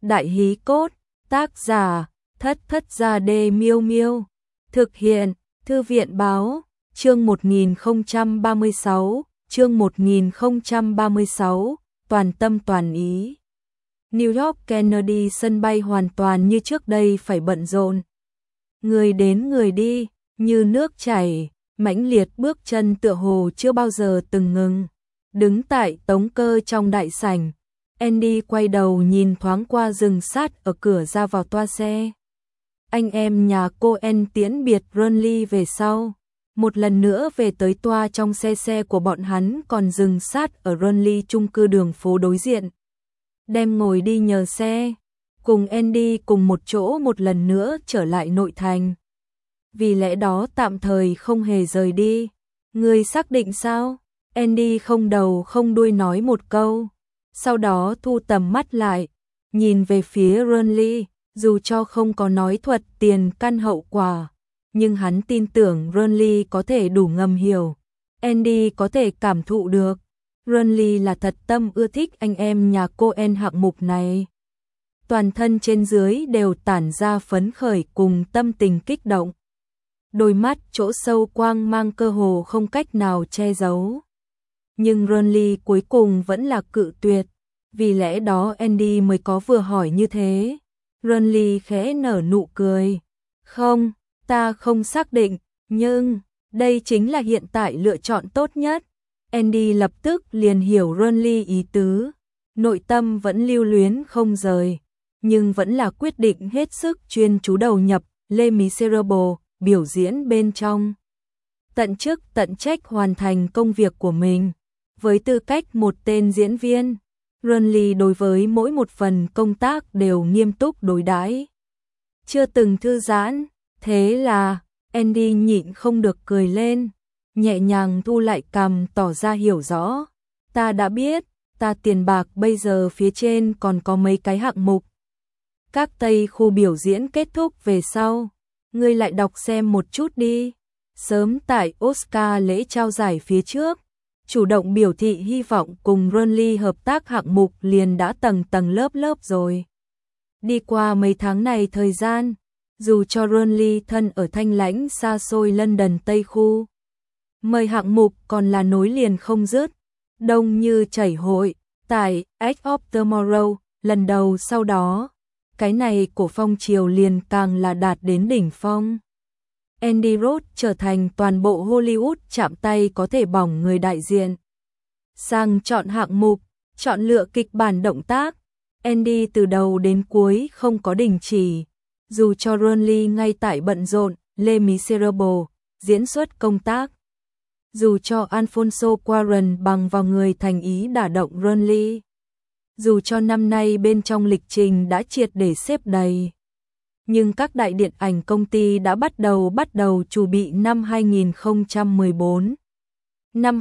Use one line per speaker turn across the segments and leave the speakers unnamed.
Đại hí cốt, tác giả, Thất Thất Gia Đê Miêu Miêu. Thực hiện, Thư viện báo, chương 1036, chương 1036, toàn tâm toàn ý. New York Kennedy sân bay hoàn toàn như trước đây phải bận rộn. Người đến người đi, như nước chảy, mãnh liệt bước chân tựa hồ chưa bao giờ từng ngừng. Đứng tại tống cơ trong đại sảnh, Andy quay đầu nhìn thoáng qua rừng sát ở cửa ra vào toa xe. Anh em nhà cô En tiễn biệt Ronly về sau. Một lần nữa về tới toa trong xe của bọn hắn còn dừng sát ở Ronly chung cư đường phố đối diện. Đem ngồi đi nhờ xe, cùng Andy cùng một chỗ một lần nữa trở lại nội thành. Vì lẽ đó tạm thời không hề rời đi. Người xác định sao? Andy không đầu không đuôi nói một câu. Sau đó thu tầm mắt lại, nhìn về phía Ronly, dù cho không có nói thuật tiền căn hậu quả, nhưng hắn tin tưởng Ronly có thể đủ ngầm hiểu. Andy có thể cảm thụ được, Ronly là thật tâm ưa thích anh em nhà cô En hạng mục này. Toàn thân trên dưới đều tản ra phấn khởi cùng tâm tình kích động. Đôi mắt chỗ sâu quang mang cơ hồ không cách nào che giấu. Nhưng Ronly cuối cùng vẫn là cự tuyệt, vì lẽ đó Andy mới có vừa hỏi như thế. Ronly khẽ nở nụ cười. Không, ta không xác định, nhưng đây chính là hiện tại lựa chọn tốt nhất. Andy lập tức liền hiểu Ronly ý tứ, nội tâm vẫn lưu luyến không rời, nhưng vẫn là quyết định hết sức chuyên chú đầu nhập Les Miserables biểu diễn bên trong. Tận chức tận trách hoàn thành công việc của mình. Với tư cách một tên diễn viên, Ronly đối với mỗi một phần công tác đều nghiêm túc đối đãi, chưa từng thư giãn. Thế là Andy nhịn không được cười lên, nhẹ nhàng thu lại cằm tỏ ra hiểu rõ. Ta đã biết, ta tiền bạc bây giờ phía trên còn có mấy cái hạng mục. Các tây khu biểu diễn kết thúc về sau, ngươi lại đọc xem một chút đi. Sớm tại Oscar lễ trao giải phía trước, chủ động biểu thị hy vọng cùng Ronly hợp tác hạng mục liền đã tầng tầng lớp lớp rồi. Đi qua mấy tháng này thời gian, dù cho Ronly thân ở thanh lãnh xa xôi London Tây khu, mời hạng mục còn là nối liền không dứt, đông như chảy hội. Tại Edge of Tomorrow, lần đầu sau đó, cái này của phong triều liền càng là đạt đến đỉnh phong. Andy Roth trở thành toàn bộ Hollywood chạm tay có thể bỏng người đại diện. Sang chọn hạng mục, chọn lựa kịch bản động tác, Andy từ đầu đến cuối không có đình chỉ. Dù cho Ronly ngay tại bận rộn Les Miserables diễn xuất công tác, dù cho Alfonso Cuarón bằng vào người thành ý đả động Ronly, dù cho năm nay bên trong lịch trình đã triệt để xếp đầy, nhưng các đại điện ảnh công ty đã bắt đầu chuẩn bị năm 2014. Năm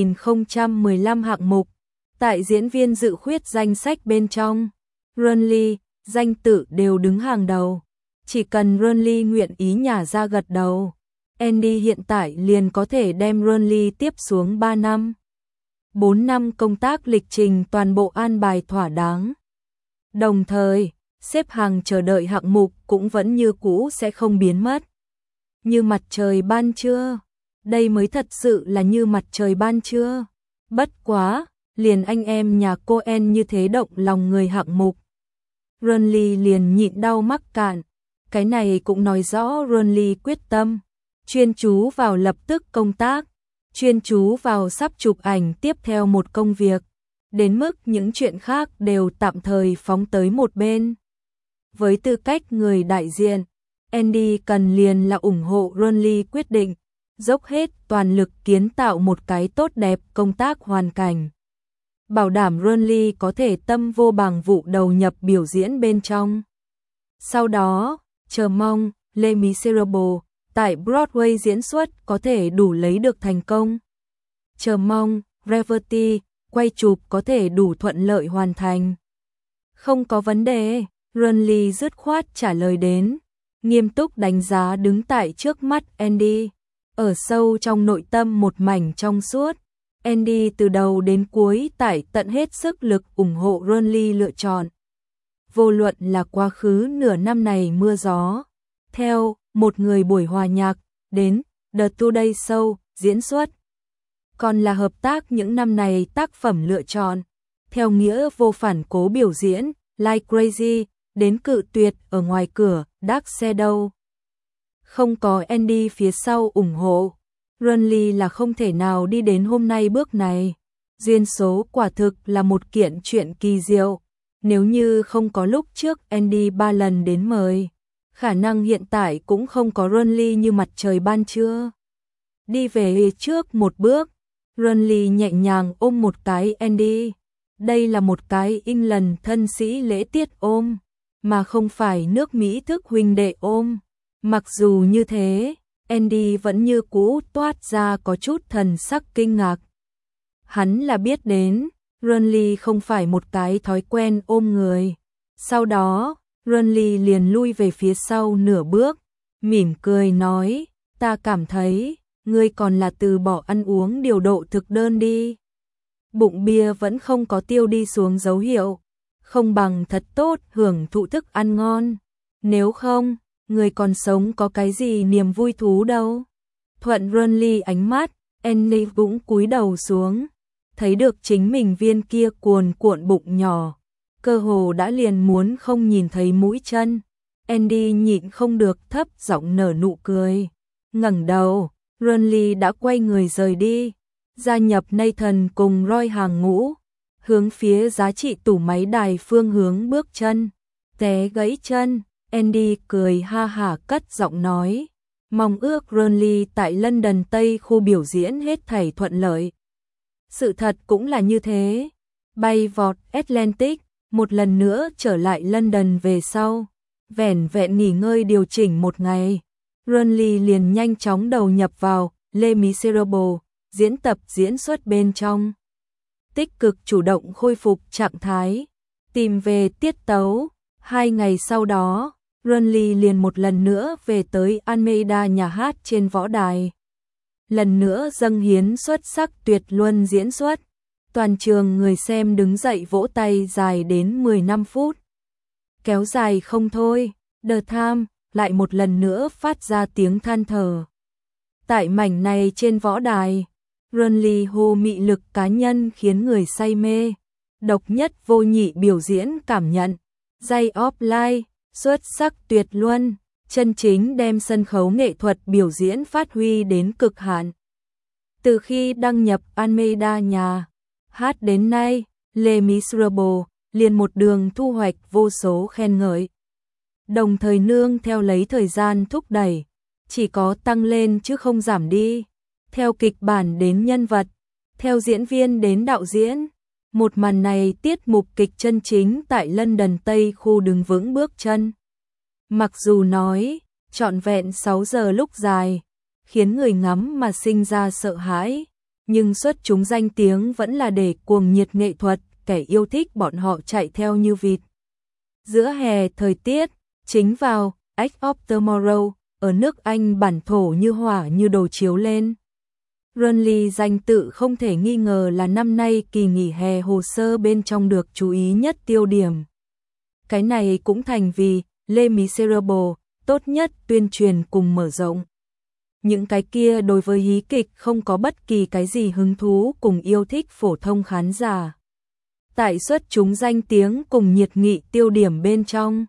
2015 hạng mục, tại diễn viên dự khuyết danh sách bên trong, Ronly, danh tự đều đứng hàng đầu. Chỉ cần Ronly nguyện ý nhả ra gật đầu, Andy hiện tại liền có thể đem Ronly tiếp xuống 3 năm. 4 năm công tác lịch trình toàn bộ an bài thỏa đáng. Đồng thời, xếp hàng chờ đợi hạng mục cũng vẫn như cũ sẽ không biến mất. Như mặt trời ban trưa, đây mới thật sự là như mặt trời ban trưa. Bất quá, liền anh em nhà cô En như thế động lòng người hạng mục, Ronly liền nhịn đau mắc cạn. Cái này cũng nói rõ Ronly quyết tâm, chuyên chú vào lập tức công tác, chuyên chú vào sắp chụp ảnh tiếp theo một công việc, đến mức những chuyện khác đều tạm thời phóng tới một bên. Với tư cách người đại diện, Andy cần liền là ủng hộ Ronly quyết định, dốc hết toàn lực kiến tạo một cái tốt đẹp công tác hoàn cảnh. Bảo đảm Ronly có thể tâm vô bàng vụ đầu nhập biểu diễn bên trong. Sau đó, chờ mong Les Miserables tại Broadway diễn xuất có thể đủ lấy được thành công. Chờ mong Gravity quay chụp có thể đủ thuận lợi hoàn thành. Không có vấn đề, Ronly dứt khoát trả lời đến, nghiêm túc đánh giá đứng tại trước mắt Andy. Ở sâu trong nội tâm một mảnh trong suốt, Andy từ đầu đến cuối tận hết sức lực ủng hộ Ronly lựa chọn. vô luận là quá khứ nửa năm này mưa gió, theo một người buổi hòa nhạc, đến The Today Show, diễn xuất. Còn là hợp tác những năm này tác phẩm lựa chọn, theo nghĩa vô phản cố biểu diễn, Like Crazy, đến cự tuyệt ở ngoài cửa, Dark Shadow. Không có Andy phía sau ủng hộ, Runley là không thể nào đi đến hôm nay bước này. Duyên số quả thực là một kiện chuyện kỳ diệu. Nếu như không có lúc trước Andy 3 lần đến mời, khả năng hiện tại cũng không có Runley như mặt trời ban trưa. Đi về trước một bước, Runley nhẹ nhàng ôm một cái Andy. Đây là một cái England thân sĩ lễ tiết ôm, mà không phải nước Mỹ thức huynh đệ ôm. Mặc dù như thế, Andy vẫn như cũ toát ra có chút thần sắc kinh ngạc. Hắn là biết đến, Runley không phải một cái thói quen ôm người. Sau đó, Runley liền lui về phía sau nửa bước, mỉm cười nói, ta cảm thấy, ngươi còn là từ bỏ ăn uống điều độ thực đơn đi. Bụng bia vẫn không có tiêu đi xuống dấu hiệu, không bằng thật tốt hưởng thụ thức ăn ngon. Nếu không, người còn sống có cái gì niềm vui thú đâu. Thuận Runley ánh mắt, Andy cũng cúi đầu xuống, thấy được chính mình viên kia cuồn cuộn bụng nhỏ, cơ hồ đã liền muốn không nhìn thấy mũi chân. Andy nhịn không được thấp giọng nở nụ cười. Ngẩng đầu, Runley đã quay người rời đi, gia nhập Nathan cùng Roy hàng ngũ, hướng phía giá trị tủ máy đài phương hướng bước chân, té gãy chân. Andy cười ha hả cất giọng nói, mong ước Runley tại London Tây khu biểu diễn hết thảy thuận lợi. Sự thật cũng là như thế, bay vọt Atlantic, một lần nữa trở lại London về sau, vẻn vẹn nghỉ ngơi điều chỉnh một ngày, Runley liền nhanh chóng đầu nhập vào Les Miserables, diễn tập diễn xuất bên trong. Tích cực chủ động khôi phục trạng thái, tìm về tiết tấu. 2 ngày sau đó, Runley liền một lần nữa về tới Almeida nhà hát trên võ đài. Lần nữa dâng hiến xuất sắc tuyệt luân diễn xuất. Toàn trường người xem đứng dậy vỗ tay dài đến 15 phút. Kéo dài không thôi, The Times lại một lần nữa phát ra tiếng than thở. Tại mảnh này trên võ đài, Runley hô mị lực cá nhân khiến người say mê. Độc nhất vô nhị biểu diễn cảm nhận. Day of Life, xuất sắc tuyệt luân, chân chính đem sân khấu nghệ thuật biểu diễn phát huy đến cực hạn. Từ khi đăng nhập Almeida nhà hát đến nay, Les Miserables liền một đường thu hoạch vô số khen ngợi. Đồng thời nương theo lấy thời gian thúc đẩy, chỉ có tăng lên chứ không giảm đi. Theo kịch bản đến nhân vật, theo diễn viên đến đạo diễn, một màn này tiết mục kịch chân chính tại London Tây khu đứng vững bước chân. Mặc dù nói, trọn vẹn 6 giờ lúc dài, khiến người ngắm mà sinh ra sợ hãi, nhưng xuất chúng danh tiếng vẫn là để cuồng nhiệt nghệ thuật, kẻ yêu thích bọn họ chạy theo như vịt. Giữa hè thời tiết, chính vào Edge of Tomorrow, ở nước Anh bản thổ như hỏa như đồ chiếu lên. Runley danh tự không thể nghi ngờ là năm nay kỳ nghỉ hè hồ sơ bên trong được chú ý nhất tiêu điểm. Cái này cũng thành vì Les Miserables tốt nhất tuyên truyền cùng mở rộng. Những cái kia đối với hí kịch không có bất kỳ cái gì hứng thú cùng yêu thích phổ thông khán giả. Tại xuất chúng danh tiếng cùng nhiệt nghị tiêu điểm bên trong.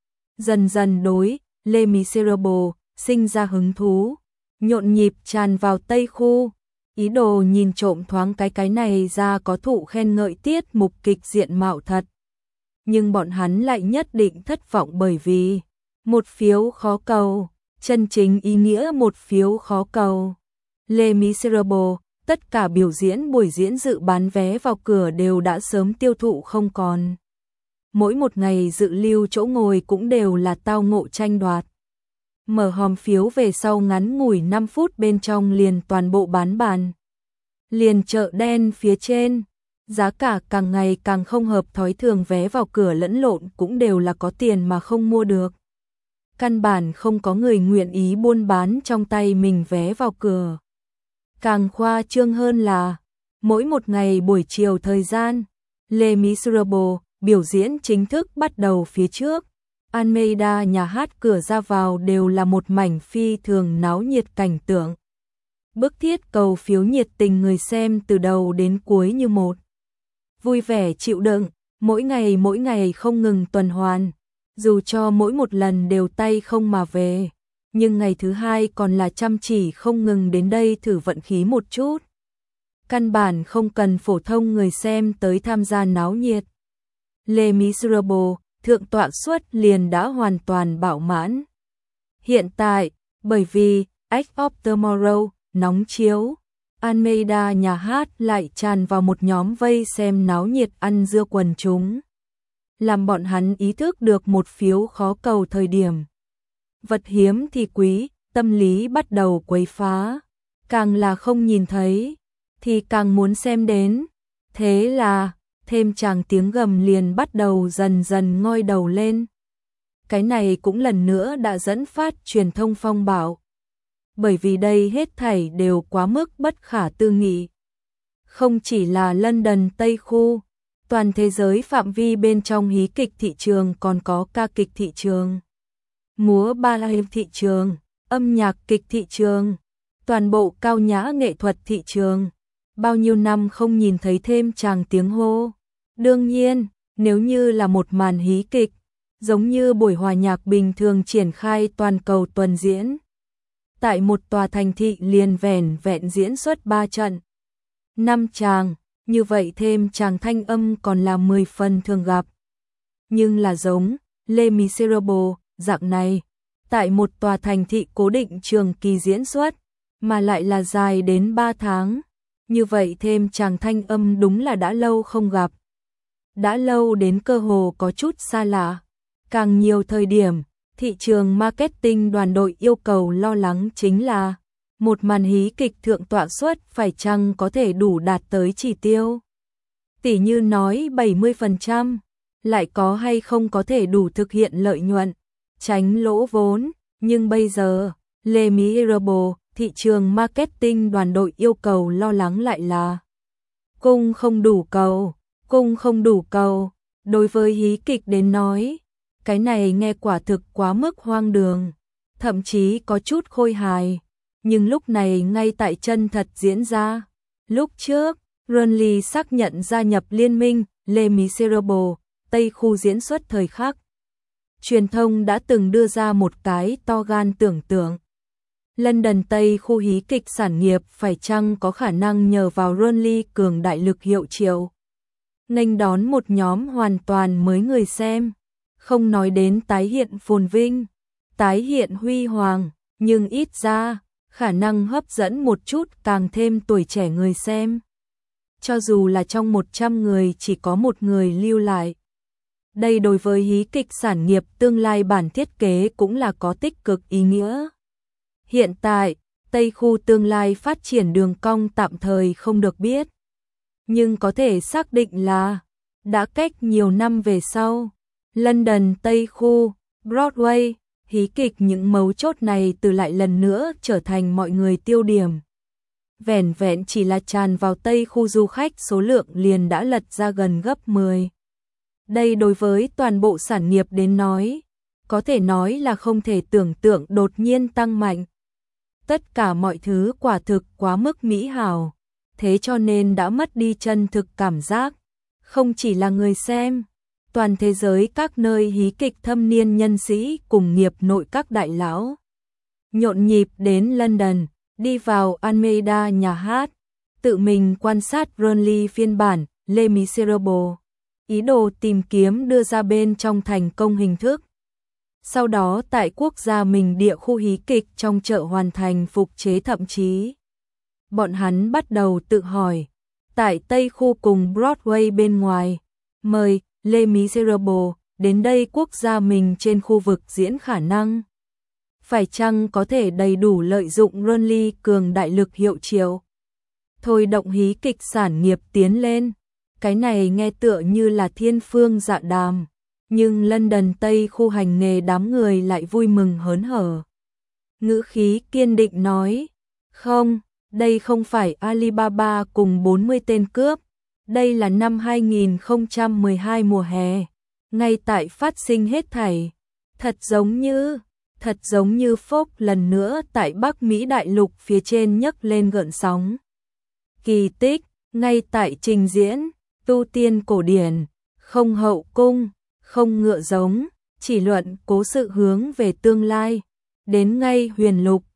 Dần dần đối Les Miserables sinh ra hứng thú, nhộn nhịp tràn vào Tây khu, ý đồ nhìn trộm thoáng cái này ra có thụ khen ngợi tiết mục kịch diện mạo thật. Nhưng bọn hắn lại nhất định thất vọng bởi vì một phiếu khó cầu, chân chính ý nghĩa một phiếu khó cầu. Les Miserables, tất cả biểu diễn buổi diễn dự bán vé vào cửa đều đã sớm tiêu thụ không còn. Mỗi một ngày dự lưu chỗ ngồi cũng đều là tao ngộ tranh đoạt. Mở hòm phiếu về sau ngắn ngủi 5 phút bên trong liền toàn bộ bán bàn. Liền chợ đen phía trên, giá cả càng ngày càng không hợp thói thường, vé vào cửa lẫn lộn cũng đều là có tiền mà không mua được. Căn bản không có người nguyện ý buôn bán trong tay mình vé vào cửa. Càng khoa trương hơn là, mỗi một ngày buổi chiều thời gian, Les Miserables biểu diễn chính thức bắt đầu phía trước. Almeida nhà hát cửa ra vào đều là một mảnh phi thường náo nhiệt cảnh tượng. Bức thiết cầu phiếu nhiệt tình người xem từ đầu đến cuối như một. Vui vẻ chịu đựng, mỗi ngày không ngừng tuần hoàn. Dù cho mỗi một lần đều tay không mà về, nhưng ngày thứ hai còn là chăm chỉ không ngừng đến đây thử vận khí một chút. Căn bản không cần phổ thông người xem tới tham gia náo nhiệt. Les Miserables, thượng tọa suất liền đã hoàn toàn bảo mãn. Hiện tại, bởi vì Edge of Tomorrow nóng chiếu, Almeida nhà hát lại tràn vào một nhóm vây xem náo nhiệt ăn dưa quần chúng. Làm bọn hắn ý thức được một phiếu khó cầu thời điểm. Vật hiếm thì quý, tâm lý bắt đầu quấy phá. Càng là không nhìn thấy, thì càng muốn xem đến. Thế là, thêm tràng tiếng gầm liền bắt đầu dần dần ngoi đầu lên. Cái này cũng lần nữa đã dẫn phát truyền thông phong bạo. Bởi vì đây hết thảy đều quá mức bất khả tư nghị. Không chỉ là London Tây khu, toàn thế giới phạm vi bên trong hí kịch thị trường còn có ca kịch thị trường, múa ballet thị trường, âm nhạc kịch thị trường, toàn bộ cao nhã nghệ thuật thị trường. Bao nhiêu năm không nhìn thấy thêm tràng tiếng hô. Đương nhiên, nếu như là một màn hí kịch, giống như buổi hòa nhạc bình thường triển khai toàn cầu tuần diễn. Tại một tòa thành thị liền vẻn vẹn diễn xuất 3 trận, 5 tràng, như vậy thêm tràng thanh âm còn là 10 phần thường gặp. Nhưng là giống Les Miserables dạng này, tại một tòa thành thị cố định trường kỳ diễn xuất, mà lại là dài đến 3 tháng. Như vậy thêm tràng thanh âm đúng là đã lâu không gặp. Đã lâu đến cơ hồ có chút xa lạ. Càng nhiều thời điểm, thị trường marketing đoàn đội yêu cầu lo lắng chính là một màn hí kịch thượng tọa suất phải chăng có thể đủ đạt tới chỉ tiêu. Tỷ như nói 70%, lại có hay không có thể đủ thực hiện lợi nhuận, tránh lỗ vốn. Nhưng bây giờ, Les Miserables, thị trường marketing đoàn đội yêu cầu lo lắng lại là cung không đủ cầu, cung không đủ cầu. Đối với hí kịch đến nói, cái này nghe quả thực quá mức hoang đường, thậm chí có chút khôi hài, nhưng lúc này ngay tại chân thật diễn ra. Lúc trước, Burnley xác nhận gia nhập liên minh Les Miserables, Tây khu diễn xuất thời khắc. Truyền thông đã từng đưa ra một cái to gan tưởng tượng. London Tây khu hí kịch sản nghiệp phải chăng có khả năng nhờ vào Burnley cường đại lực hiệu triệu, nghênh đón một nhóm hoàn toàn mới người xem. Không nói đến tái hiện phồn vinh, tái hiện huy hoàng, nhưng ít ra, khả năng hấp dẫn một chút càng thêm tuổi trẻ người xem. Cho dù là trong 100 người chỉ có một người lưu lại. Đây đối với hí kịch sản nghiệp tương lai bản thiết kế cũng là có tích cực ý nghĩa. Hiện tại, Tây khu tương lai phát triển đường cong tạm thời không được biết. Nhưng có thể xác định là, đã cách nhiều năm về sau, London Tây khu, Broadway, hí kịch những mấu chốt này từ lại lần nữa trở thành mọi người tiêu điểm. Vẻn vẹn chỉ là tràn vào Tây khu du khách số lượng liền đã lật ra gần gấp 10. Đây đối với toàn bộ sản nghiệp đến nói, có thể nói là không thể tưởng tượng đột nhiên tăng mạnh. Tất cả mọi thứ quả thực quá mức mỹ hảo, thế cho nên đã mất đi chân thực cảm giác. Không chỉ là người xem, toàn thế giới các nơi hí kịch thâm niên nhân sĩ cùng nghiệp nội các đại lão nhộn nhịp đến London, đi vào Almeida nhà hát, tự mình quan sát Burnley phiên bản Les Miserables, ý đồ tìm kiếm đưa ra bên trong thành công hình thức. Sau đó tại quốc gia mình địa khu hí kịch trong chợ hoàn thành phục chế, thậm chí bọn hắn bắt đầu tự hỏi, tại Tây khu cùng Broadway bên ngoài, mời Les Miserables đến đây quốc gia mình trên khu vực diễn khả năng. Phải chăng có thể đầy đủ lợi dụng Burnley cường đại lực hiệu triệu, thôi động hí kịch sản nghiệp tiến lên. Cái này nghe tựa như là thiên phương dạ đàm, nhưng London Tây khu hành nghề đám người lại vui mừng hớn hở. Ngữ khí kiên định nói, không, đây không phải Alibaba cùng 40 tên cướp, Đây là năm 2012 mùa hè, ngay tại phát sinh hết thảy, thật giống như phốc lần nữa tại Bắc Mỹ đại lục phía trên nhấc lên gợn sóng. Kỳ tích, ngay tại trình diễn, tu tiên cổ điển, không hậu cung, không ngựa giống, chỉ luận cố sự hướng về tương lai, đến ngay huyền lục,